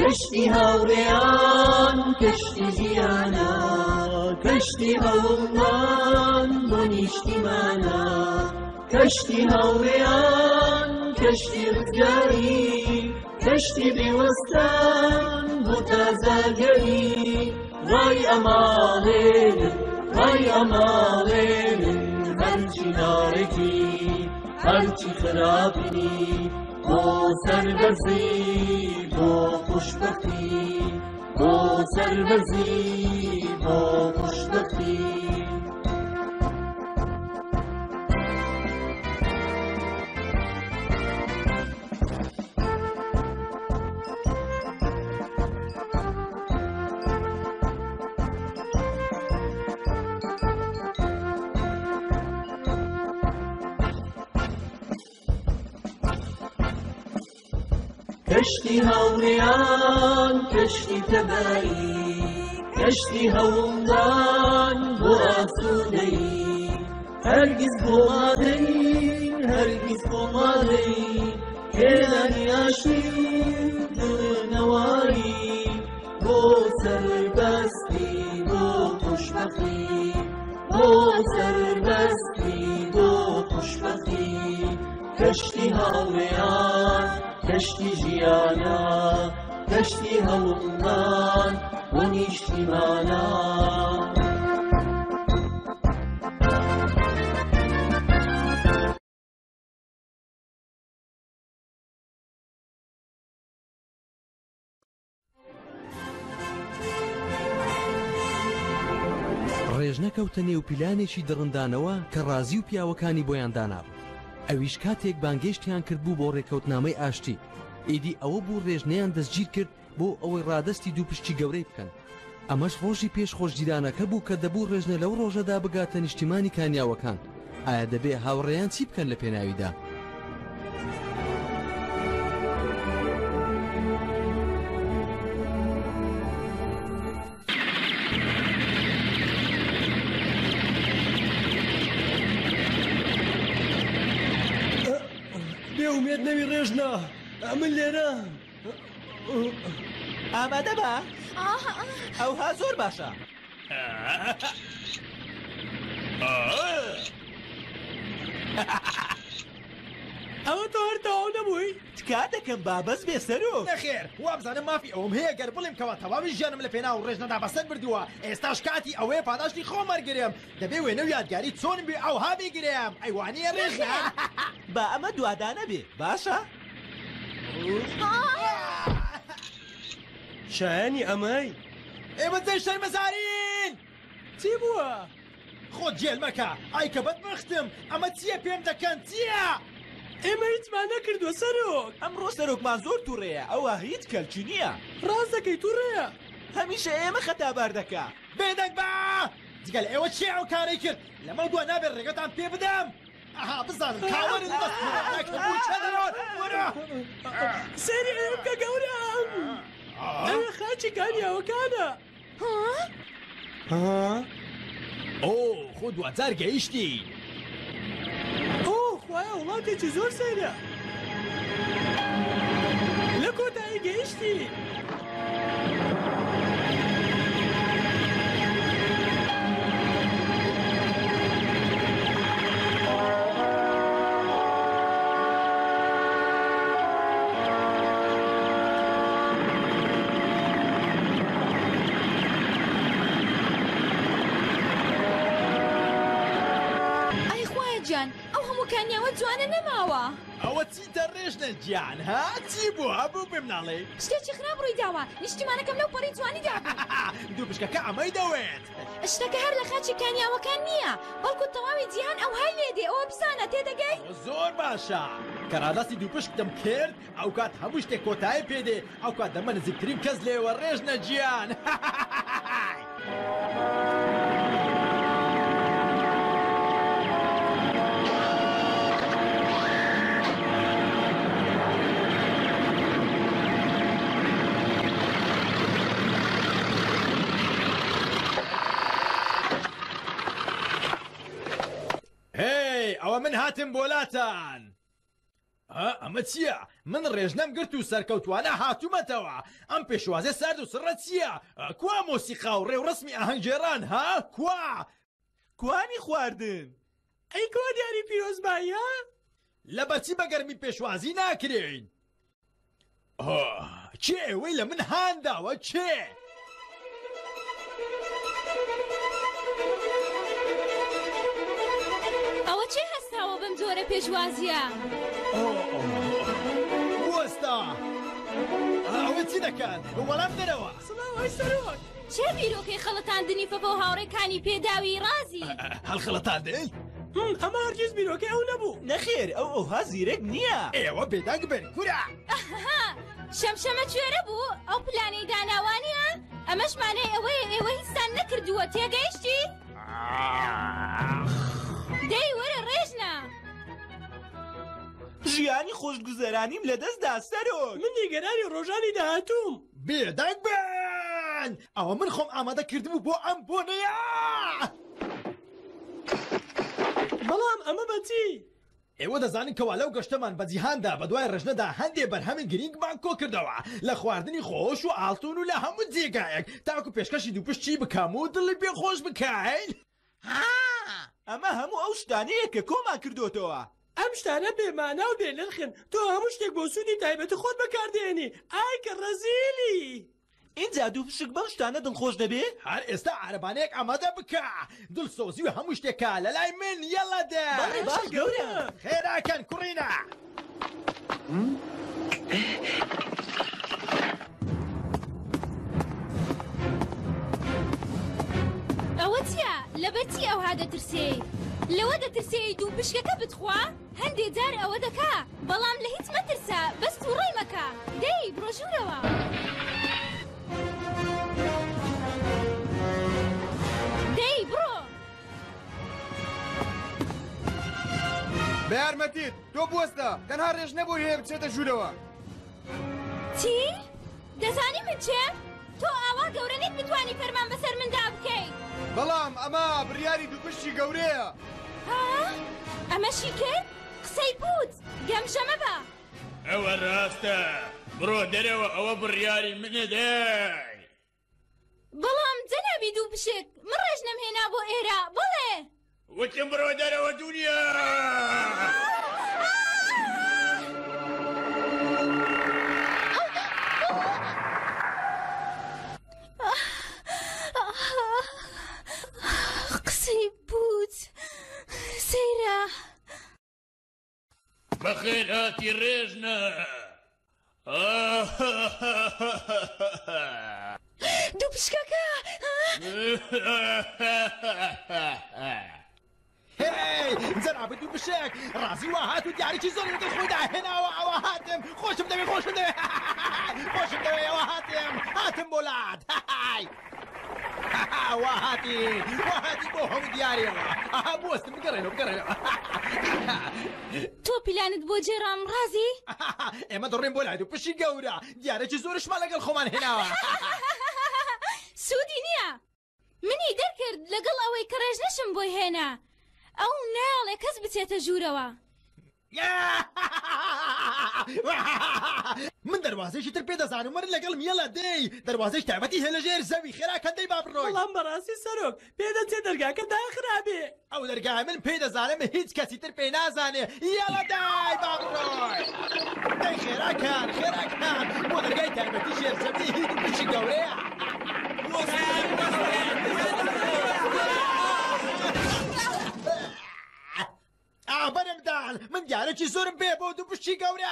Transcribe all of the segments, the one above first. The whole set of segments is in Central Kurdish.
کەشتی هاوڕێیان کەشتی ژیانە کەشتی هەوڵمان بۆ نیشتیمانە کەشتی هاوڕێیان کەشتی ڕزگاری کەشتی بێوەستان بۆ تازاگەری ڕای ئەماڵێنن ڕای ئەماڵێنن هەرچی ناڕێکی هەرچی خراپی بۆ سەربەرزی بۆ خوشبەختی بۆ سەربەرزی بۆ خوشبەختی کەشتی هاوڕێیان کەشتی تەبایی کەشتی هەوڵدان بۆ ئاسوودەی هەرگیز بۆ مادەی هەرگیز بۆ مادەی هێنانی ئاشتی دڵنەواری بۆ سەربەستی بۆ خوشبەختی بۆ سەربەستی بۆ خوشبەختی کەشتی هاوڕێیان کەشتی ژیانە کەشتی هەوڵمان بۆ نیشتیمانە ڕێژ نەکەوتە نێو پیلانێکی دڕندانەوە کە ڕازی و پیاوەکانی بۆیان دانابوو. ئەویش کاتێک بانگێشتیان کرد بوو بۆ ڕێکەوتنامەی ئاشتی. ئیدی ئەوە بوو ڕێژنەیان دەستگیر کرد بۆ ئەوەی ڕادستی دوو پشتی گەورەی بکەن. ئەمەش ڕۆژی پێش خۆشگیرانەکە بوو کە دەبوو ڕێژنە لەو ڕۆژەدا بگاتە نیشتیمانی کانیاوەکان. ئایا دەبێ هاوڕێیان چی بکەن لە پێناویدا؟ بێومێت نەوی ڕێژنا من لێرە ئامادە بە؟ ئەوها زۆر باشە. ئەوە تۆ هەرداو نەبووی؟ تکات دەکەم بابەس بێسەرۆک. نەخێر وابزانم مافی ئەوم هەیە گەر بڵێم کەوا تەواوی ژیانم لە پێناو ڕێژنەدا بەسەر بردووە ئێستاش کاتی ئەوەیە پاداشتی خۆم وەرگرم دەبێ وێنە و یادگاری چۆنم بێ ئەوها بێگرم ئەیوانیە ڕێژنا با ئەمە دوادانە بێ باشە؟ شایانی ئەمەی ئێمە جێ شەرمەزارین چی بووە؟ خۆت جێل مەکە ئای کە بەدبەختم ئەمە چییە پێم دەکەن چییە؟ ئێمە هیچمان نەکردووە سەرۆک. ئەمڕۆ سەرۆکمان زۆر تووڕەیە ئەوە هیچ کەلکی نییە. ڕاست دەکەی تووڕەیە. هەمیشە ئێمە خەتابار دەکا. بێدەنگ بە جگەل ئێوە چی ئەو کارەی کرد لەمە دووە نابێت ڕێگەتان پێ بدەم. ئەها بزانم کاوەرن سەری ئێم کە گەورەم ئەوە خاچی کانیاوەکانە. ئۆ خۆ دوجار گەیشتی. خوایە وڵاتێکی زۆر سەیرە لە کۆتایی گەیشتی. کانیاوە جوانە نەماوە. ئەوە چیتە ڕێژنە گیان ها چی بوو هەبوو پێم ناڵێ شتێکی خراپ ڕووی داوە نیشتیمانەکەم لەو پەڕی جوانیدا دوو پشکەکە ئەمەی دەوێت. شتەکە هەر لە خاچی کانیاوەکان نییە بەڵکو تەواوی جیهان ئەو هەر لێدێ ئەوە بزانە تێدەگەی زۆر باشە کە ڕاداستی دوو پشتم کرد ئەو کات هەموو شتێک کۆتایی پێدێ ئەو کات دەمە نزیکترین کەس لێوە ڕێژنە گیان. ئەوە من هاتم بۆلاتان ئەمە چییە؟ من ڕێژنەم گرت و سەرکەوتوانە هاتوومەتەوە ئەم پێشوازە سارد و سڕە چییە؟ کوا مۆسیقا و ڕێوڕسمی ئاهەنگێران ها؟ کوانی خواردن ئەی کوا دیاری پیرۆزبایە؟ لە بەچی بە گەرمی پێشوازی ناکرێن؟ چێ ئێوەی لە من هانداوە چێ؟ ئەوە چێ هەستاوە بەم جۆرە پێشوازیە؟ وەستا ئەوە چی دەکەن؟ وەڵام دەرەوە سڵاوی سەرۆک چێ بیرۆکەی خەڵەتاندنی فەفە و هاوڕێکانی پێداوی رازی؟ هەڵخەڵەتاندن؟ ئەمە هەرگیز بیرۆکەی ئەو نەبوو. نەخێر ئەوها زیرەک نییە. ئێوە بێدەنگ بن کورە شەمشەمە کوێرە بوو؟ ئەو پلانەی داناوانیە؟ ئەمەشمانەی ئەوەیە ئێوە هیچتان نەکردووە تێگەیشتی؟ دەی وەرە ڕێژنە ژیانی خۆشگوزەرانیم لەدەستدا سەرۆک. من نیگەرانی ڕۆژانی داهاتووم. بێدەنگ بن ئەوە من خۆم ئامادە کردبوو بۆ ئەم بۆنەیە بەڵام ئەمە بەچی؟ ئێوە دەزانن کەوا لەو گەشتەمان بە جیهاندا بە دوای ڕژنەدا هەندێ بەرهەمی گرنگمان کۆ کردەوە لە خواردنی خۆش و ئاڵتون و لە هەموو جێگایەک تاکو پێشکەشی دووپشتی بکەم و دڵی پێخۆش بکەین. ئەمە هەموو ئەو شتانەیە کە کۆمان کردوتەوە. ئەم شتانە بێمانە و بێنرخن تۆ هەموو شتێک بۆ سوودی تایبەتی خۆت بەکاردێنی ئای کە ڕەزیلی. اینجا دوو پشک بەم شتانە دڵخۆش دەبێ؟ هەر ئێستا عەرەبانەیەک ئامادە بکە دڵسۆزی و هەموو شتێکە لە لای من یەڵە دە باش گەورە خێراکەن کوڕینە. ئەوە چییە؟ لەبەرچی ئەوها دەترسێ؟ لەوە دەترسێ دوو پشکەکە بتخوا؟ هەندێ جار ئەوە دەکا بەڵام لە هیچ مەترسە بەس تووڕێ مەکە دەی بڕۆ ژوورەوە. دەی بڕۆ بە یارمەتیت تۆ بوەستە تەنها ڕێژ نەبوو هەیە بچێتە ژوورەوە. چی؟ دەزانی من چێم؟ تۆ ئاوا گەورە نیت بتوانی فەرمان بەسەر مندا بکەیت. بەڵام ئەمە بڕیاری دووپشتی گەورەیە. ها؟ ئەمەشی کرد؟ قسەی پوت گەمژەمە بە. ئەوە ڕاستە بڕۆ دەرەوە ئەوە بڕیاری منە دەی. بەڵام جەنابی دوو پشک من ڕێژنەم هێنا بۆ ئێرە بڵێ. وتم بڕۆ دەرەوە دنیا. قسەی پوت سەیرە. بەخێر هاتی ڕێژنە. دوو پشکەکە هی جەنابەت دوو پشک ڕازی وا هات و دیارێکی زۆری لەگەڵ خۆی داهێناوە ئەوە هاتم خۆشم دەوێ خۆشم دەوێ خۆشم دەوێ ئەوە هاتم بۆ لات وا هاتی بۆ هەموو دیارێەوە بوەستم بگەڕێنەوە تۆ پلانت بۆ جێڕام ڕازی؟ ئێمە دەڕێن بۆ لای دوو پشی گەورە دیارێکی زۆرشمان لەگەڵ خۆمان هێناوە سوودی نییە منی دەرکرد لەگەڵ ئەوەی کە ڕێژنەشم بۆی هێنا ئەو ناڵێ کەس بچێتە ژوورەوە. من دەواازەیەکی تر پێ دەزانم وەرن لەگەڵ میێڵە دەی دەواازەی تایبەتی هێ لە ژێر زەوی خێراکەندەی با بڕۆی. بەڵام بەڕاستی سەرۆک پێدەچێ دەرگاکە داخرابێ. ئەو دەرگای من پێی دەزانم هیچ کەسی تر پێی نازانێ یاڵە دای با بڕۆی. دەی خێراکان بۆ دەرگای تایبەتی ژێر زەوی هیچ پشی گەورەیە. بەرمدان من دیارێکی زۆرم پێ بۆ دوو پشتی گەورە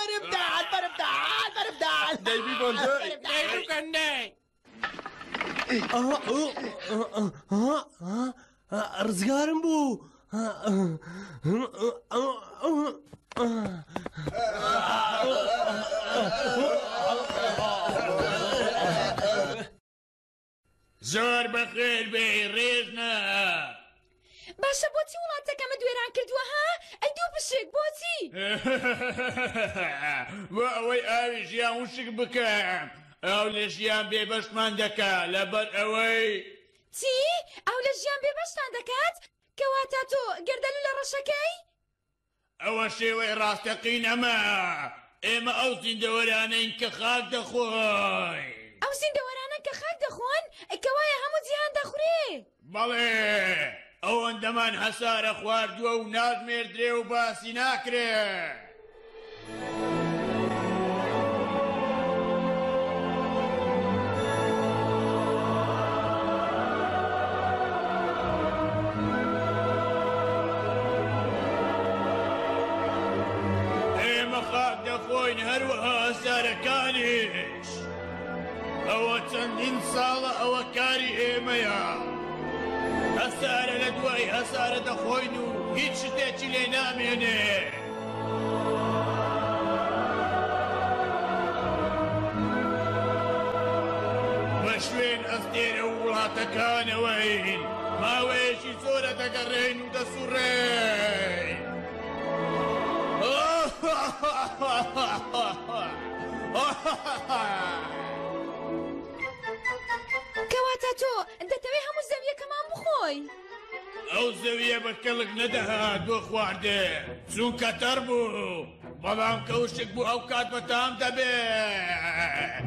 بەرمدان دەیبی بۆندۆی ڕزگارم بوو. زۆر بەخێر بێ ڕێژنە. باشە بۆچی وڵاتەکەمە دوێران کردووە ها؟ ئەی دوو پشک بۆچی؟ بۆ ئەوەی ئاوی ژیان وشک بکەم ئەو لە ژیان بێبەشتمان دەکا لەبەر ئەوەی چی؟ ئەو لە ژیان بێبەشتان دەکات؟ کەواتە تۆ گەردەلو لە ڕەشەکەی؟ ئەوە شێوەی ڕاستەقینەمە ئێمە ئەو زیندەوەرانەین کە خاک دەخۆی ئەو زیندەوەرانە کە خاک دەخۆن کەوایە هەموو جیهان دەخورێ بەڵێ ئەوەندەمان هەسارە خواردووە و ناژمێردرێ و باسی ناکرێ دەخۆین هەروەها هەسارەکانیش ئەوە چەندین ساڵە ئەوە کاری ئێمەیە هەسارە لە دوای هەسارە دەخۆین و هیچ شتێکی لێ نامێنێ بە شوێن ئەستێرە و وڵاتەکانەوەین ماوەیەکی زۆرە دەگەڕێین و دەسوڕێین کەواتە تۆ دەتەوێت هەموو زەویەکەمان بخۆی ئەو زەویە بە کەڵک نەدەهات بۆ خواردێ چونکە تەر بوو بەڵام کەوشک بوو ئەو کات بەتام دەبێت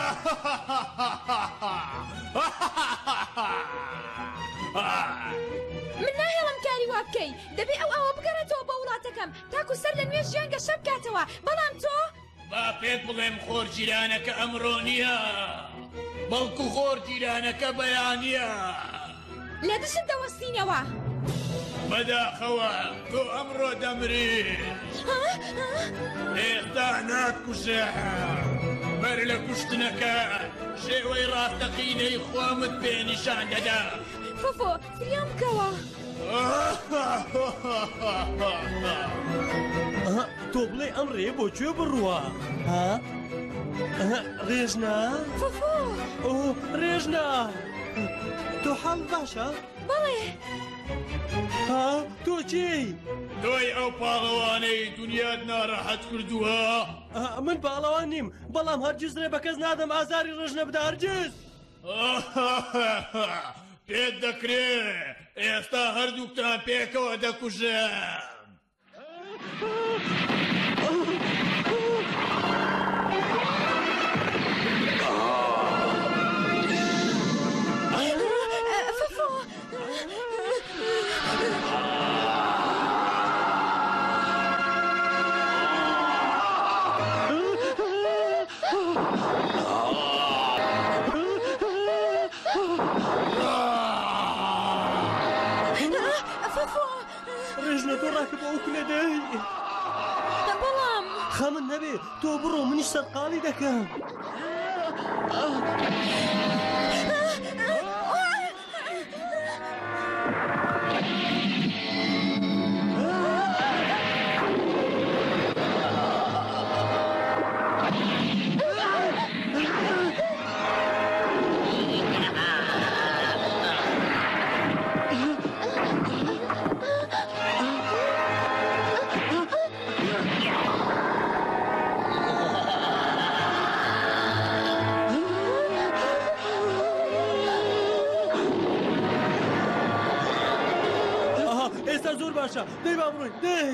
من ناهێڵم کاری وا بکەی دەبێ ئەوە بگەڕێتەوە بە وڵاتەکەم تاکو سەر لە نوێ ژیان گەشە بکاتەوە بەڵام تۆ با پێت بڵێم خۆر جیرانەکە ئەمڕۆ نییە بەڵکو خۆر جیرانەکە بەیانە لە دشت دەوەستینەوە بەداخەوە تۆ ئەمڕۆ دەمریت ئێستا ناتکوژە بەر لە کوشتنەکە شێوەی ڕاستەقینەی خۆمت پێ نیشان دەدا فۆفۆ فریام بکەوە تۆ بڵێ ئەم ڕێ بۆ کوێ بڕوە ڕێژنا فۆفۆ ڕێژنا تۆ حاڵ باشە بەڵێ تۆ چی تۆی ئەو پاڵەوانەی دنیات ناڕەحەت کردووە من پاڵەوان نیم بەڵام هەرگیز ڕێ بە کەس نادەم ئازاری ڕێژنە بدە هەرگیز پێت دەکرێت ئێستا هەردووکتان پێکەوە دەکوژێم خەمن نەبێ تۆ بڕۆ منیش سەرقاڵی دەکەم زۆر باشە دەی با بڕۆین دەی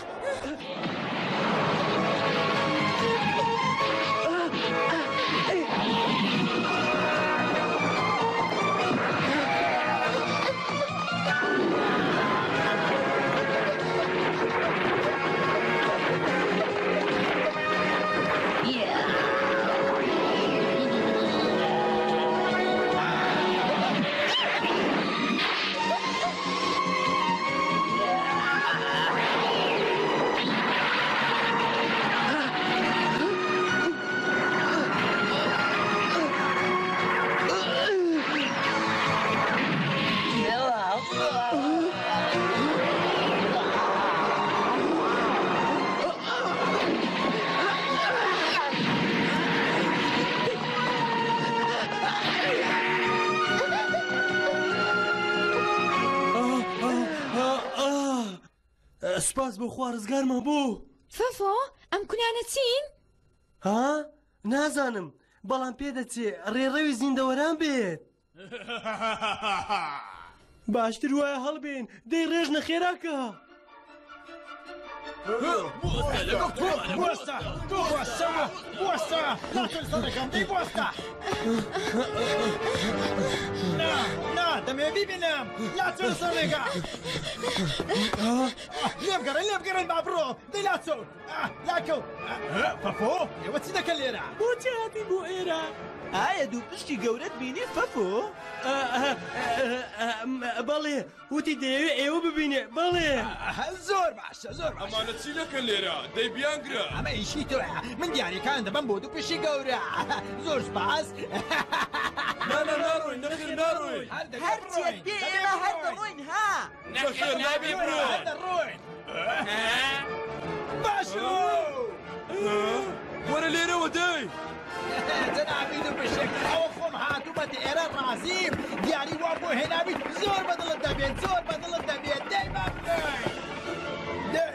سپاس بۆ خوارزگارمە بوو فەفۆ ئەم کونیانە چین؟ نازانم بەڵام پێدەچێ ڕێڕەوی زیندەوەران بێت باشتر وایە هەڵبێن دەی ڕێژنە خێراکە بوەستە بوەستە ناتوانێت سەرەکەم دەی بوەستە نا دەمێ بیبینم لاچۆ سەرێکە لێبگەڕێن با بڕۆ دەی لاچۆ لاکەو فەفۆ ئێوە چی دەکەن لێرە بۆچی هاتی بۆ ئێرە ئایا دوو پشتی گەورەت بینی فەفۆ؟ بەڵێ وتی دەیەوێت ئێوە ببینێ بەڵێ زۆر باشە زۆر باشە ئەمانە چی دەکەن لێرە دەی بیانگرە ئەمە ئیشی تۆە من دیاریەکان دەبەم بۆ دوو پشتی گەورە زۆر سپاس ناڕۆین ناڕۆین هەرچێت دێ ئێمە هەر دەڕۆین ها نەخێر نابێ بڕۆین دەڕۆین باشە وەرە لێرەوە دەی جەنابی دوو پشتێک ئەوە خۆم هاتوومەتە ئێرە ڕازیم دیاری وا بۆ هێناوی زۆر بەدڵت دەبێت زۆر بەدڵت دەبێت دەی با بکەین دەی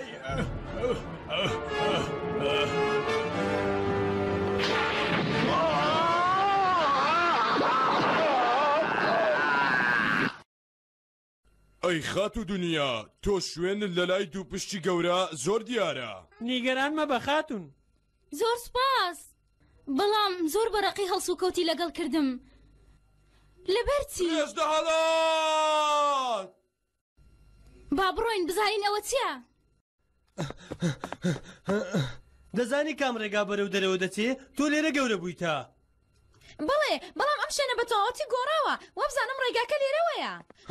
ئەی خات و دنیا تۆ شوێنت لە لای دوو پشتی گەورە زۆر دیارە نیگەران مە بە خاتون زۆر سپاس بەڵام زۆر بەرەقی هەڵس و کەوتی لەگەڵ کردم لەبەر چی؟ هێشتا هەڵات با بڕۆین بزانین ئەوە چییە؟ دەزانی کام ڕێگا بەرەو دەرەوە دەچێ تۆ لێرە گەورە بوویتە بەڵێ بەڵام ئەم شوێنە بە تەواوەتی گۆڕاوە وابزانم ڕێگاکە لێرەوەیە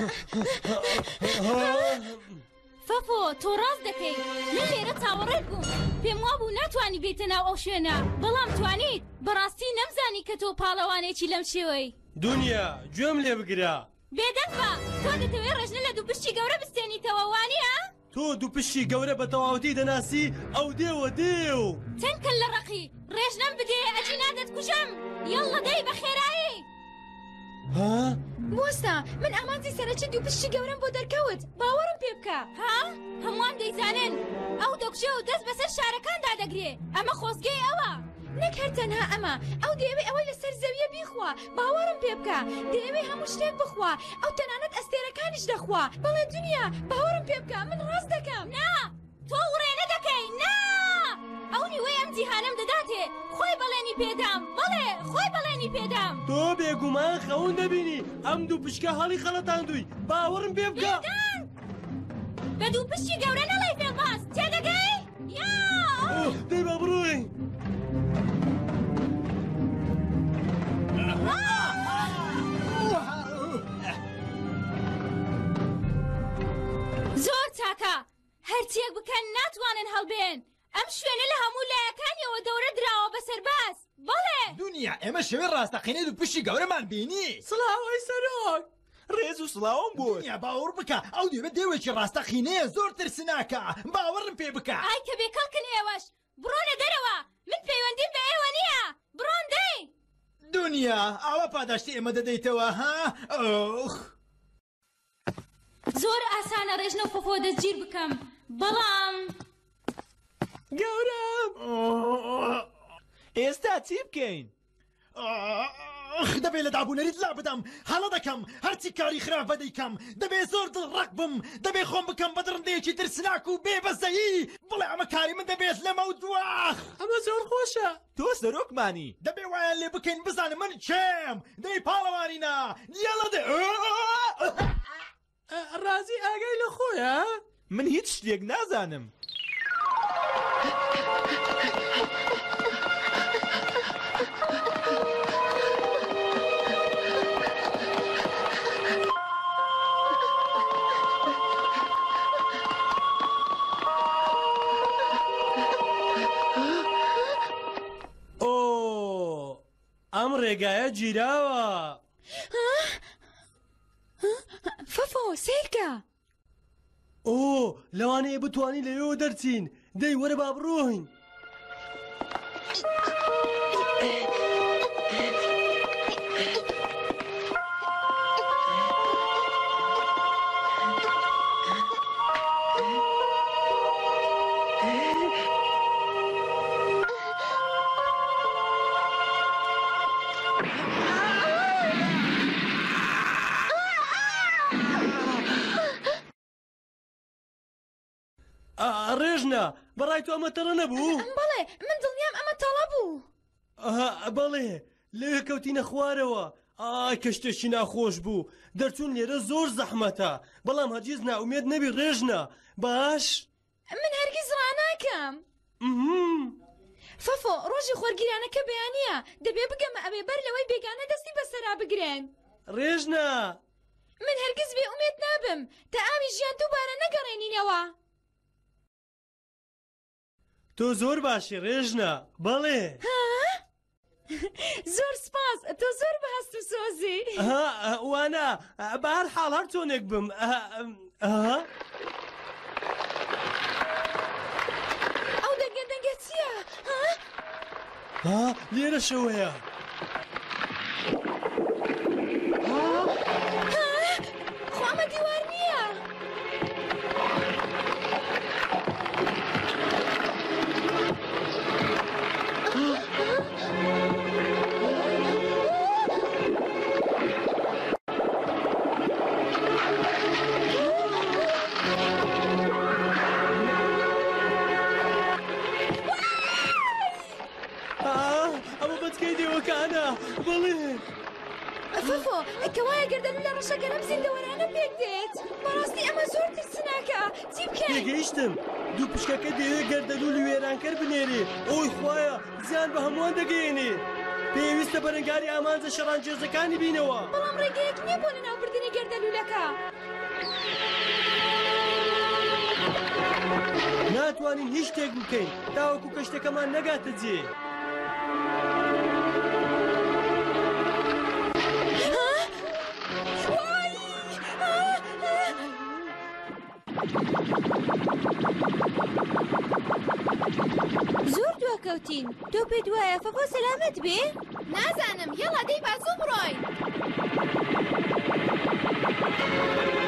فەفۆ تۆ ڕاست دەکەی من لێرە چاوەڕێت بووم پێم وابوو ناتوانی بێتە ناو ئەو شوێنە بەڵام توانیت بەڕاستی نەمزانی کە تۆ پاڵەوانێکی لەم شێوەی دنیا گوێم لێ بگرە بێدەنگ بە تۆ دەتەوێت ڕێژنە لە دوو پشتی گەورە بستێنیتەوە وانیە؟ تۆ دوو پشتی گەورە بە تەواوەتی دەناسی ئەو دێوە دێو چەند کەل لە ڕقی ڕێژنەم بدێ ئەجی نادەت کوژەم یەڵڵە دەی بە خێرایی بوەستە من ئامانجی سەرەکی دوو پشتی گەورەم بۆ دەرکەوت باوەڕم پێ بکە ها هەمووان دەیزانن ئەو دۆکژە و دەست بەسەر شارەکاندا دەگرێ ئەمە خۆزگەی ئەوە نەک هەر تەنها ئەمە ئەو دەیەوێ ئەوەی لەسەر زەویە بیخوا باوەڕم پێ بکە دەیەوێ هەموو شتێک بخوا ئەو تەنانەت ئەستێرەکانیش دەخوا بەڵێ دنیا باوەڕم پێ بکە من ڕاست دەکەم نا تۆ وڕێنە دەکەی نا ئەو نیوەی ئەم جیهانم دەداتێ خۆی بەڵێنی پێدام بەڵێ خۆی بەڵێنی پێدام تۆ بێگومان خەون دەبینی ئەم دوو پشکە هەڵی خەڵەتاندووی باوەڕم پێ بکە بە دوو پشتی گەورە نەڵی پێڵباس تێدەگەی یا دەی با بڕۆین زۆر چاکە هەرچیەک بکەن ناتوانن هەڵبێن ئەم شوێنە لە هەموو لایەکانیەوە دەورە دراوە بەسەرباز بەڵێ دنیا ئێمە شەوێ ڕاستەقینەی دوو پشتی گەورەمان بینی سڵاوی سەرۆک ڕێز و سڵاوم بوو دنیا باوەڕ بکە ئەو دێوێت دێوێکی ڕاستەقینەیە زۆر ترسناکە باوەڕم پێ بکە ئای کە بێکەڵکن ئێوەش بڕۆنە دەرەوە من پەیوەندیم بە ئێوە نییە بڕۆن دەی دنیا ئاوا پاداشتی ئێمە دەدەیتەوە ها ئۆخ زۆر ئاسانە ڕێژنە و فۆفۆ دەستگیر بکەم بەڵام گەورم ئێستا چی بکەین؟ دەبێت لە دابوونەریت لا بدەم هەڵە دەکەم هەرچی کاری خراپە دەیکەم دەبێت زۆر دڵڕەق بم دەبێت خۆم بکەم بە دڕندەیەکی ترسناک و بێبەزەیی بڵێ ئەمە کاری من دەبێت لەمە و دواخ ئەمە زۆر خۆشە تۆ سەرۆکمانی دەبێت وایان لێ بکەین بزانم من کێم دەی پاڵەوانینە یەڵە دێ ڕازی ئاگای لە خۆیە من هیچ شتێک نازانم ئەم ڕێگایە گیراوە فەفۆ سیرکە لەوانەیە بتوانی لەوێوە دەرچین دەی وەرە با بڕۆین ڕێژنە ڕێژنا بەڕای تۆ ئەمە تەڕە نەبوو بەڵێ من دڵنیام ئەمە تەڵە بوو بەڵێ لەوێ کەوتینە خوارەوە ئای کە شتێکی ناخۆش بوو دەرچوون لێرە زۆر زەحمەتە بەڵام هەرگیز ناومێد نەبی ڕێژنا باش من هەرگیز ڕناکەم فەفۆ ڕۆژی خۆرگیرانەکە بەیانە دەبێ بگەمە ئەوێ بەر لەوەی بێگانە دەستی بەسەرا بگرێن ڕێژنا من هەرگیز بێ ئومێد نابم تا ئاوی ژیان دووبارە نەگەڕێنینەوە تۆ زۆر باشی ڕێژنا بەڵێ زۆر سپاس تۆ زۆر بەهەست و سۆزی وانە بەهەر حاڵ هەر چۆنێک بم ئەو دەنگە چییە؟ لێرە شەوەیە خۆ ئەمە دیوار نییە ئەمە بەچکەی دێوەکانە بڵێ فەفۆ کەوایە گەردەلو لە ڕەشەکە لەم زیندەوەرانە پێک دێت بەڕاستی ئەمە زۆر ترسناکە چی بکەین؟ تێگەیشتم دوو پشکەکە دەوێت گەردەلولی وێرانکەر بنێرێ ئۆی خوایە زیان بە هەمووان دەگەێنێ پێویستە بەرەنگاری ئامانجە شەڕانگێزەکانی بینەوە بەڵام ڕێگەیەک نییە بۆ لەناوبردنی گەردەلوولەکە ناتوانین هیچ شتێک بکەین تاوەکو کەشتەکەمان نەگاتە جێ زۆر دواکەوتین تۆ پێ دوایە فەفۆ سەلامەت بێ؟ نازانم هێڵا دەی بازوو بڕۆین